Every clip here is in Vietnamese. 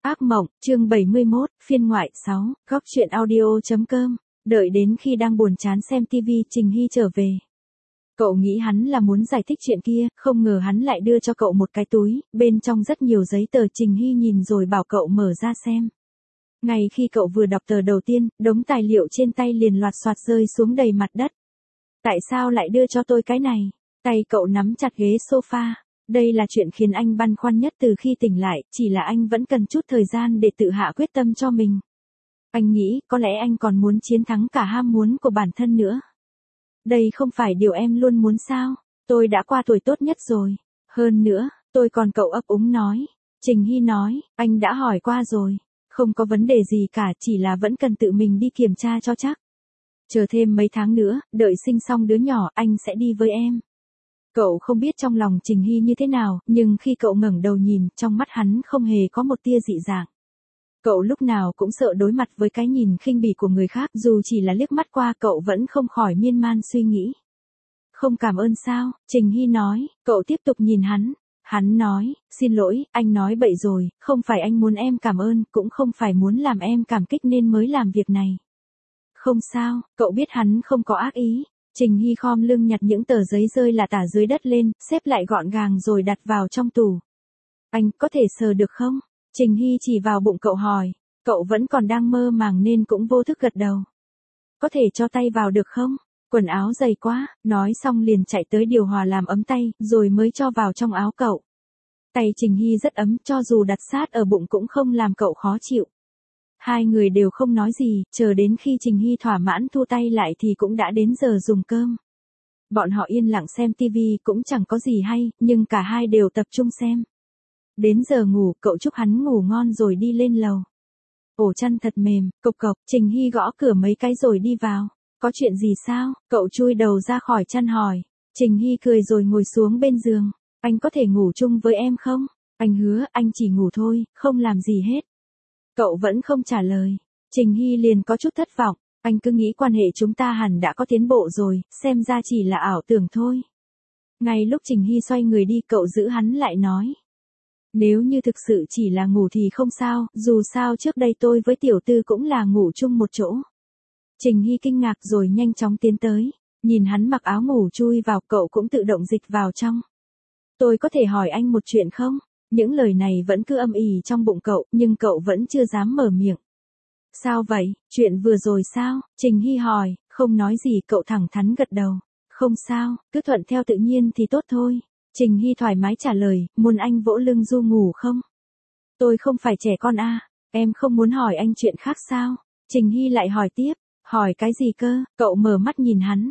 Ác mộng, chương 71, phiên ngoại 6, góc truyện audio.com. Đợi đến khi đang buồn chán xem TV, Trình Hy trở về. Cậu nghĩ hắn là muốn giải thích chuyện kia, không ngờ hắn lại đưa cho cậu một cái túi, bên trong rất nhiều giấy tờ. Trình Hy nhìn rồi bảo cậu mở ra xem. Ngay khi cậu vừa đọc tờ đầu tiên, đống tài liệu trên tay liền loạt soạt rơi xuống đầy mặt đất. Tại sao lại đưa cho tôi cái này? Tay cậu nắm chặt ghế sofa. Đây là chuyện khiến anh băn khoăn nhất từ khi tỉnh lại, chỉ là anh vẫn cần chút thời gian để tự hạ quyết tâm cho mình. Anh nghĩ, có lẽ anh còn muốn chiến thắng cả ham muốn của bản thân nữa. Đây không phải điều em luôn muốn sao? Tôi đã qua tuổi tốt nhất rồi. Hơn nữa, tôi còn cậu ấp úng nói. Trình Hy nói, anh đã hỏi qua rồi. Không có vấn đề gì cả, chỉ là vẫn cần tự mình đi kiểm tra cho chắc. Chờ thêm mấy tháng nữa, đợi sinh xong đứa nhỏ, anh sẽ đi với em. Cậu không biết trong lòng Trình Hy như thế nào, nhưng khi cậu ngẩng đầu nhìn, trong mắt hắn không hề có một tia dị dạng. Cậu lúc nào cũng sợ đối mặt với cái nhìn khinh bỉ của người khác, dù chỉ là liếc mắt qua cậu vẫn không khỏi miên man suy nghĩ. Không cảm ơn sao? Trình Hy nói, cậu tiếp tục nhìn hắn. Hắn nói, xin lỗi, anh nói bậy rồi, không phải anh muốn em cảm ơn, cũng không phải muốn làm em cảm kích nên mới làm việc này. Không sao, cậu biết hắn không có ác ý. Trình Hy khom lưng nhặt những tờ giấy rơi lả tả dưới đất lên, xếp lại gọn gàng rồi đặt vào trong tủ. Anh có thể sờ được không? Trình Hy chỉ vào bụng cậu hỏi. Cậu vẫn còn đang mơ màng nên cũng vô thức gật đầu. Có thể cho tay vào được không? Quần áo dày quá, nói xong liền chạy tới điều hòa làm ấm tay, rồi mới cho vào trong áo cậu. Tay Trình Hy rất ấm, cho dù đặt sát ở bụng cũng không làm cậu khó chịu. Hai người đều không nói gì, chờ đến khi Trình Hy thỏa mãn thu tay lại thì cũng đã đến giờ dùng cơm. Bọn họ yên lặng xem TV cũng chẳng có gì hay, nhưng cả hai đều tập trung xem. Đến giờ ngủ, cậu chúc hắn ngủ ngon rồi đi lên lầu. Ổ chăn thật mềm, cộc cộc, Trình Hy gõ cửa mấy cái rồi đi vào. Có chuyện gì sao? Cậu chui đầu ra khỏi chăn hỏi. Trình Hy cười rồi ngồi xuống bên giường. Anh có thể ngủ chung với em không? Anh hứa, anh chỉ ngủ thôi, không làm gì hết. Cậu vẫn không trả lời. Trình Hy liền có chút thất vọng. Anh cứ nghĩ quan hệ chúng ta hẳn đã có tiến bộ rồi, xem ra chỉ là ảo tưởng thôi. Ngay lúc Trình Hy xoay người đi, cậu giữ hắn lại nói. Nếu như thực sự chỉ là ngủ thì không sao, dù sao trước đây tôi với tiểu tư cũng là ngủ chung một chỗ. Trình Hy kinh ngạc rồi nhanh chóng tiến tới. Nhìn hắn mặc áo ngủ chui vào, cậu cũng tự động dịch vào trong. Tôi có thể hỏi anh một chuyện không? Những lời này vẫn cứ âm ỉ trong bụng cậu, nhưng cậu vẫn chưa dám mở miệng. Sao vậy? Chuyện vừa rồi sao? Trình Hy hỏi, không nói gì, cậu thẳng thắn gật đầu. Không sao, cứ thuận theo tự nhiên thì tốt thôi. Trình Hy thoải mái trả lời, muốn anh vỗ lưng Du ngủ không? Tôi không phải trẻ con à, em không muốn hỏi anh chuyện khác sao? Trình Hy lại hỏi tiếp, hỏi cái gì cơ? Cậu mở mắt nhìn hắn.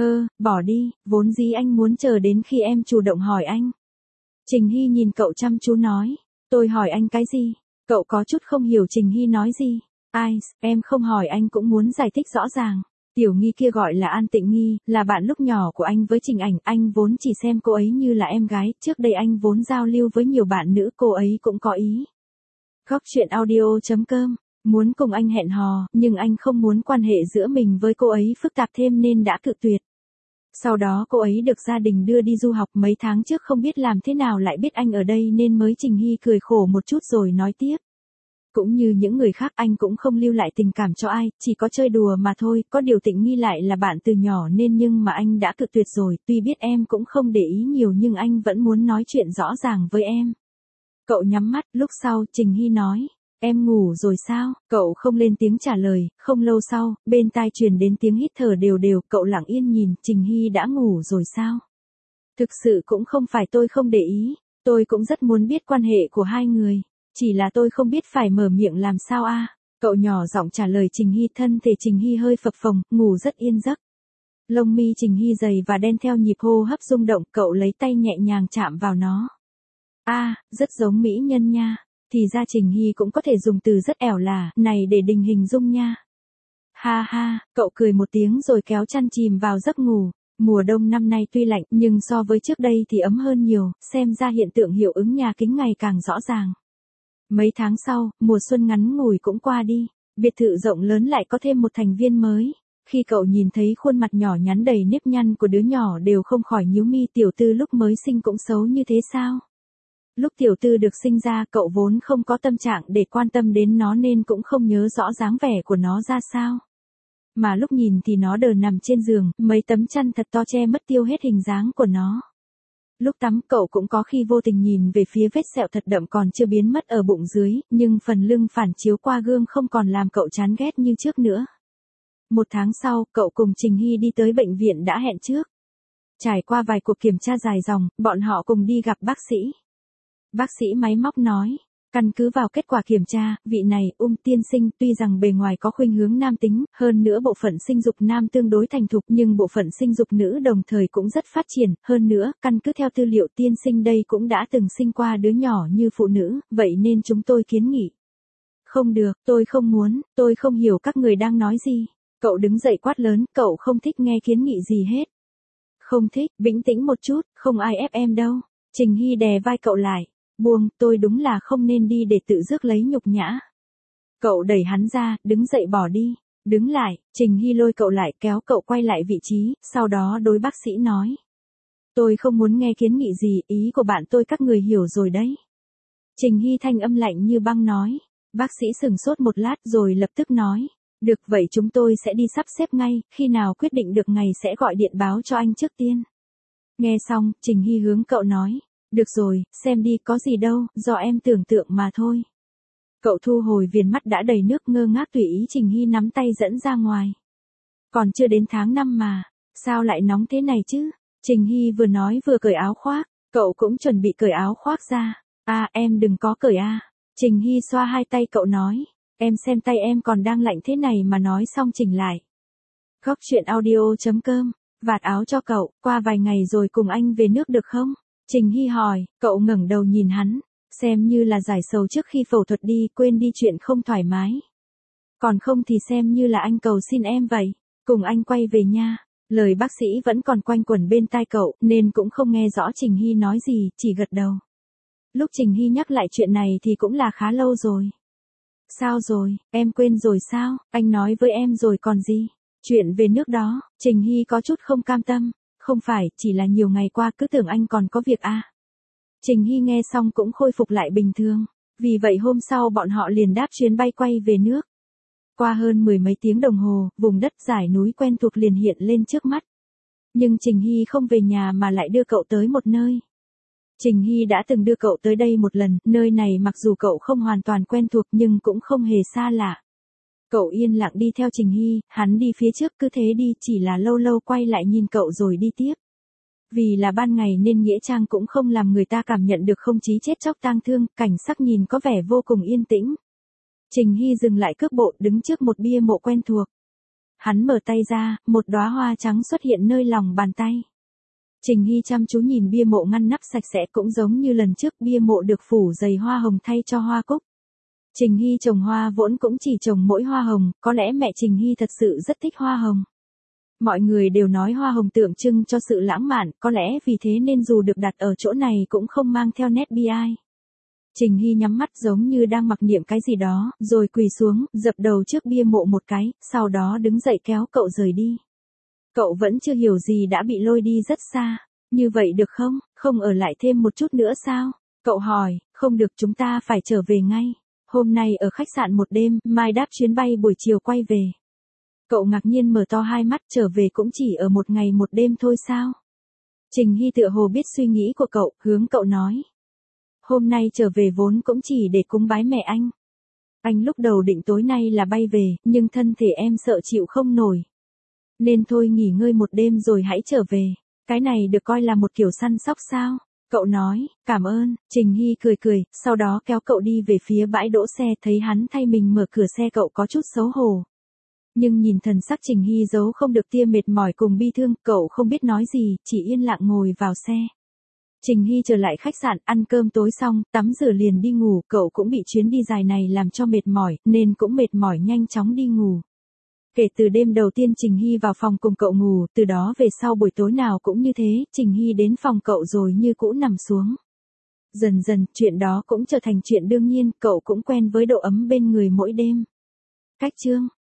Bỏ đi, vốn dĩ anh muốn chờ đến khi em chủ động hỏi anh. Trình Hy nhìn cậu chăm chú nói, tôi hỏi anh cái gì? Cậu có chút không hiểu Trình Hy nói gì. Ai, em không hỏi anh cũng muốn giải thích rõ ràng. Tiểu Nghi kia gọi là An Tịnh Nghi, là bạn lúc nhỏ của anh với Trình Ảnh, anh vốn chỉ xem cô ấy như là em gái, trước đây anh vốn giao lưu với nhiều bạn nữ, cô ấy cũng có ý. Góc truyện audio.com, muốn cùng anh hẹn hò, nhưng anh không muốn quan hệ giữa mình với cô ấy phức tạp thêm nên đã cự tuyệt. Sau đó cô ấy được gia đình đưa đi du học, mấy tháng trước không biết làm thế nào lại biết anh ở đây nên mới. Trình Hy cười khổ một chút rồi nói tiếp. Cũng như những người khác, anh cũng không lưu lại tình cảm cho ai, chỉ có chơi đùa mà thôi, có điều Tịnh Nghi lại là bạn từ nhỏ nên nhưng mà anh đã cự tuyệt rồi, tuy biết em cũng không để ý nhiều nhưng anh vẫn muốn nói chuyện rõ ràng với em. Cậu nhắm mắt, lúc sau, Trình Hy nói, em ngủ rồi sao? Cậu không lên tiếng trả lời, không lâu sau, bên tai truyền đến tiếng hít thở đều đều, cậu lặng yên nhìn, Trình Hy đã ngủ rồi sao? Thực sự cũng không phải tôi không để ý, tôi cũng rất muốn biết quan hệ của hai người. Chỉ là tôi không biết phải mở miệng làm sao a. Cậu nhỏ giọng trả lời Trình Hy, thân thể Trình Hy hơi phập phồng, ngủ rất yên giấc. Lông mi Trình Hy dày và đen theo nhịp hô hấp rung động, cậu lấy tay nhẹ nhàng chạm vào nó. Rất giống mỹ nhân nha. Thì ra Trình Hy cũng có thể dùng từ rất ẻo lả này để định hình dung nha. Ha ha, cậu cười một tiếng rồi kéo chăn chìm vào giấc ngủ. Mùa đông năm nay tuy lạnh nhưng so với trước đây thì ấm hơn nhiều, xem ra hiện tượng hiệu ứng nhà kính ngày càng rõ ràng. Mấy tháng sau, mùa xuân ngắn ngủi cũng qua đi, biệt thự rộng lớn lại có thêm một thành viên mới. Khi cậu nhìn thấy khuôn mặt nhỏ nhắn đầy nếp nhăn của đứa nhỏ đều không khỏi nhíu mi, tiểu tư lúc mới sinh cũng xấu như thế sao? Lúc tiểu tư được sinh ra cậu vốn không có tâm trạng để quan tâm đến nó nên cũng không nhớ rõ dáng vẻ của nó ra sao. Mà lúc nhìn thì nó đờ nằm trên giường, mấy tấm chăn thật to che mất tiêu hết hình dáng của nó. Lúc tắm cậu cũng có khi vô tình nhìn về phía vết sẹo thật đậm còn chưa biến mất ở bụng dưới, nhưng phần lưng phản chiếu qua gương không còn làm cậu chán ghét như trước nữa. 1 tháng sau, cậu cùng Trình Hy đi tới bệnh viện đã hẹn trước. Trải qua vài cuộc kiểm tra dài dòng, bọn họ cùng đi gặp bác sĩ. Bác sĩ máy móc nói, căn cứ vào kết quả kiểm tra, vị này, tiên sinh, tuy rằng bề ngoài có khuynh hướng nam tính, hơn nữa bộ phận sinh dục nam tương đối thành thục nhưng bộ phận sinh dục nữ đồng thời cũng rất phát triển, hơn nữa, căn cứ theo tư liệu tiên sinh đây cũng đã từng sinh qua đứa nhỏ như phụ nữ, vậy nên chúng tôi kiến nghị. Không được, tôi không muốn, tôi không hiểu các người đang nói gì. Cậu đứng dậy quát lớn, cậu không thích nghe kiến nghị gì hết. Không thích, bình tĩnh một chút, không ai ép em đâu. Trình Hy đè vai cậu lại. Buông, tôi đúng là không nên đi để tự rước lấy nhục nhã. Cậu đẩy hắn ra, đứng dậy bỏ đi. Đứng lại, Trình Hy lôi cậu lại kéo cậu quay lại vị trí, sau đó đối bác sĩ nói. Tôi không muốn nghe kiến nghị gì, ý của bạn tôi các người hiểu rồi đấy. Trình Hy thanh âm lạnh như băng nói. Bác sĩ sửng sốt một lát rồi lập tức nói. Được vậy chúng tôi sẽ đi sắp xếp ngay, khi nào quyết định được ngày sẽ gọi điện báo cho anh trước tiên. Nghe xong, Trình Hy hướng cậu nói. Được rồi, xem đi có gì đâu, do em tưởng tượng mà thôi. Cậu thu hồi viền mắt đã đầy nước ngơ ngác tùy ý Trình Hy nắm tay dẫn ra ngoài. Còn chưa đến tháng 5 mà, sao lại nóng thế này chứ? Trình Hy vừa nói vừa cởi áo khoác, cậu cũng chuẩn bị cởi áo khoác ra. À em đừng có cởi à. Trình Hy xoa hai tay cậu nói. Em xem tay em còn đang lạnh thế này mà nói xong chỉnh lại. Góc chuyện audio.com, vạt áo cho cậu, qua vài ngày rồi cùng anh về nước được không? Trình Hy hỏi, cậu ngẩng đầu nhìn hắn, xem như là giải sầu trước khi phẫu thuật đi, quên đi chuyện không thoải mái. Còn không thì xem như là anh cầu xin em vậy, cùng anh quay về nha. Lời bác sĩ vẫn còn quanh quẩn bên tai cậu, nên cũng không nghe rõ Trình Hy nói gì, chỉ gật đầu. Lúc Trình Hy nhắc lại chuyện này thì cũng là khá lâu rồi. Sao rồi, em quên rồi sao, anh nói với em rồi còn gì? Chuyện về nước đó, Trình Hy có chút không cam tâm. Không phải, chỉ là nhiều ngày qua cứ tưởng anh còn có việc à. Trình Hy nghe xong cũng khôi phục lại bình thường. Vì vậy hôm sau bọn họ liền đáp chuyến bay quay về nước. Qua hơn 10 mấy tiếng đồng hồ, vùng đất dải núi quen thuộc liền hiện lên trước mắt. Nhưng Trình Hy không về nhà mà lại đưa cậu tới một nơi. Trình Hy đã từng đưa cậu tới đây một lần, nơi này mặc dù cậu không hoàn toàn quen thuộc nhưng cũng không hề xa lạ. Cậu yên lặng đi theo Trình Hy, hắn đi phía trước cứ thế đi, chỉ là lâu lâu quay lại nhìn cậu rồi đi tiếp. Vì là ban ngày nên nghĩa trang cũng không làm người ta cảm nhận được không khí chết chóc tang thương, cảnh sắc nhìn có vẻ vô cùng yên tĩnh. Trình Hy dừng lại cước bộ đứng trước một bia mộ quen thuộc. Hắn mở tay ra, một đóa hoa trắng xuất hiện nơi lòng bàn tay. Trình Hy chăm chú nhìn bia mộ ngăn nắp sạch sẽ cũng giống như lần trước bia mộ được phủ dày hoa hồng thay cho hoa cúc. Trình Hy trồng hoa vốn cũng chỉ trồng mỗi hoa hồng, có lẽ mẹ Trình Hy thật sự rất thích hoa hồng. Mọi người đều nói hoa hồng tượng trưng cho sự lãng mạn, có lẽ vì thế nên dù được đặt ở chỗ này cũng không mang theo nét bi ai. Trình Hy nhắm mắt giống như đang mặc niệm cái gì đó, rồi quỳ xuống, dập đầu trước bia mộ một cái, sau đó đứng dậy kéo cậu rời đi. Cậu vẫn chưa hiểu gì đã bị lôi đi rất xa. Như vậy được không, không ở lại thêm một chút nữa sao? Cậu hỏi, không được chúng ta phải trở về ngay. Hôm nay ở khách sạn một đêm, mai đáp chuyến bay buổi chiều quay về. Cậu ngạc nhiên mở to hai mắt, trở về cũng chỉ ở một ngày một đêm thôi sao? Trình Hy tựa hồ biết suy nghĩ của cậu, hướng cậu nói. Hôm nay trở về vốn cũng chỉ để cúng bái mẹ anh. Anh lúc đầu định tối nay là bay về, nhưng thân thể em sợ chịu không nổi. Nên thôi nghỉ ngơi một đêm rồi hãy trở về. Cái này được coi là một kiểu săn sóc sao? Cậu nói, cảm ơn. Trình Hy cười cười, sau đó kéo cậu đi về phía bãi đỗ xe, thấy hắn thay mình mở cửa xe cậu có chút xấu hổ. Nhưng nhìn thần sắc Trình Hy giấu không được tia mệt mỏi cùng bi thương, cậu không biết nói gì, chỉ yên lặng ngồi vào xe. Trình Hy trở lại khách sạn, ăn cơm tối xong, tắm rửa liền đi ngủ, cậu cũng bị chuyến đi dài này làm cho mệt mỏi, nên cũng mệt mỏi nhanh chóng đi ngủ. Kể từ đêm đầu tiên Trình Hy vào phòng cùng cậu ngủ, từ đó về sau buổi tối nào cũng như thế, Trình Hy đến phòng cậu rồi như cũ nằm xuống. Dần dần, chuyện đó cũng trở thành chuyện đương nhiên, cậu cũng quen với độ ấm bên người mỗi đêm. Cách chương